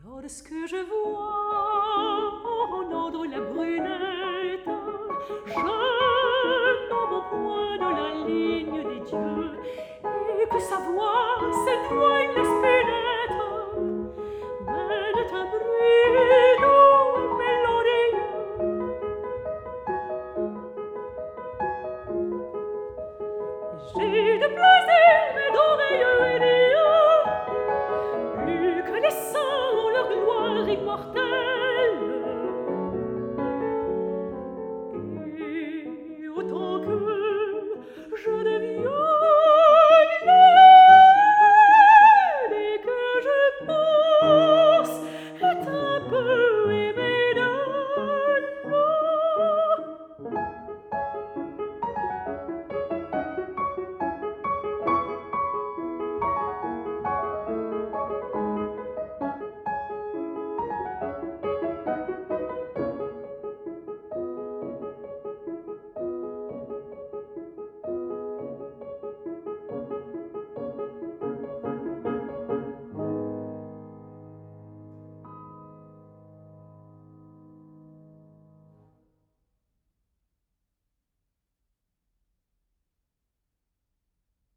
Lorsque je vois en ordre la brunette, je tombe au point de la ligne des dieux, et que sa voix, cette voix inespérée,